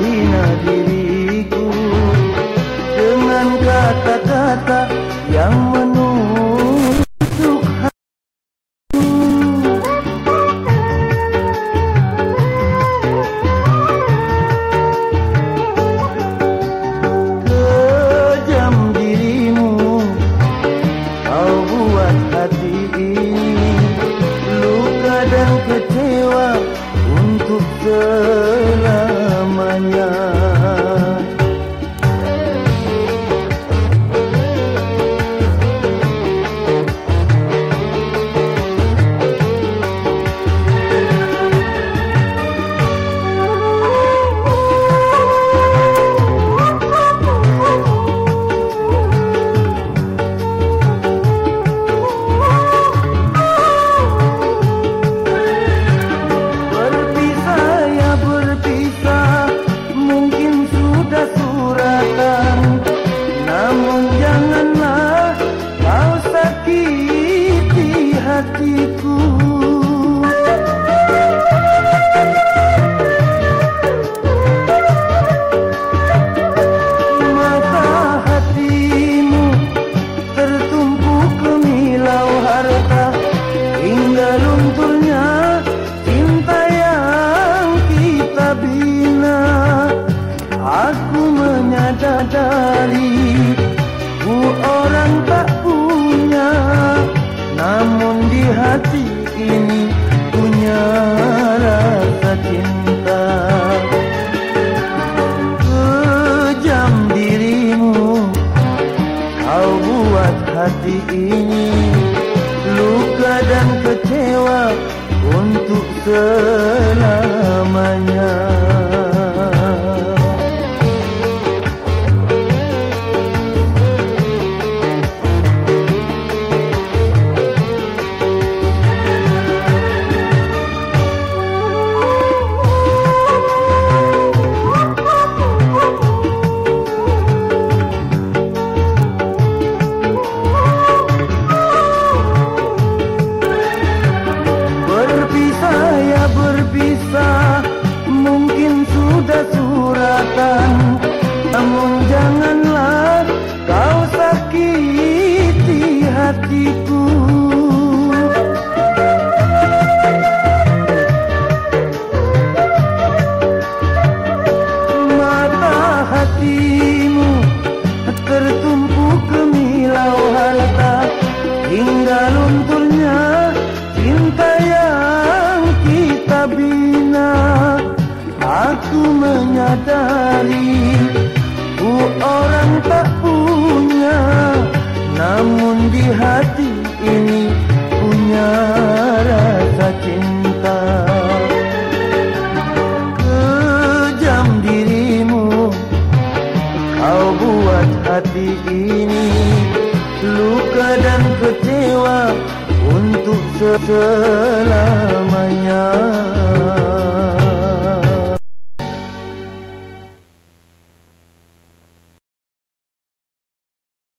hina diriku dengan kata-kata yang menusuk hatiku. Kejam dirimu, kau buat hati ini luka dan kecewa untuk selamanya. Hatiku, mata hatimu tertumpuk kemilau harta hingga lunturnya cinta yang kita bina. Aku menyadari ku orang tak punya, namun di hati ini punya rasa cinta. Kejam dirimu, kau buat hati ini luka dan kecewa untuk selamanya. Berpisah, mungkin sudah suratan, namun janganlah kau sakiti hatiku. Mata hatimu tertumpuk kemilau harta hingga lunturnya cinta yang kita bina. Aku menyadari ku orang tak punya, namun di hati ini punya rasa cinta. Kejam dirimu, kau buat hati ini luka dan kecewa untuk selamanya.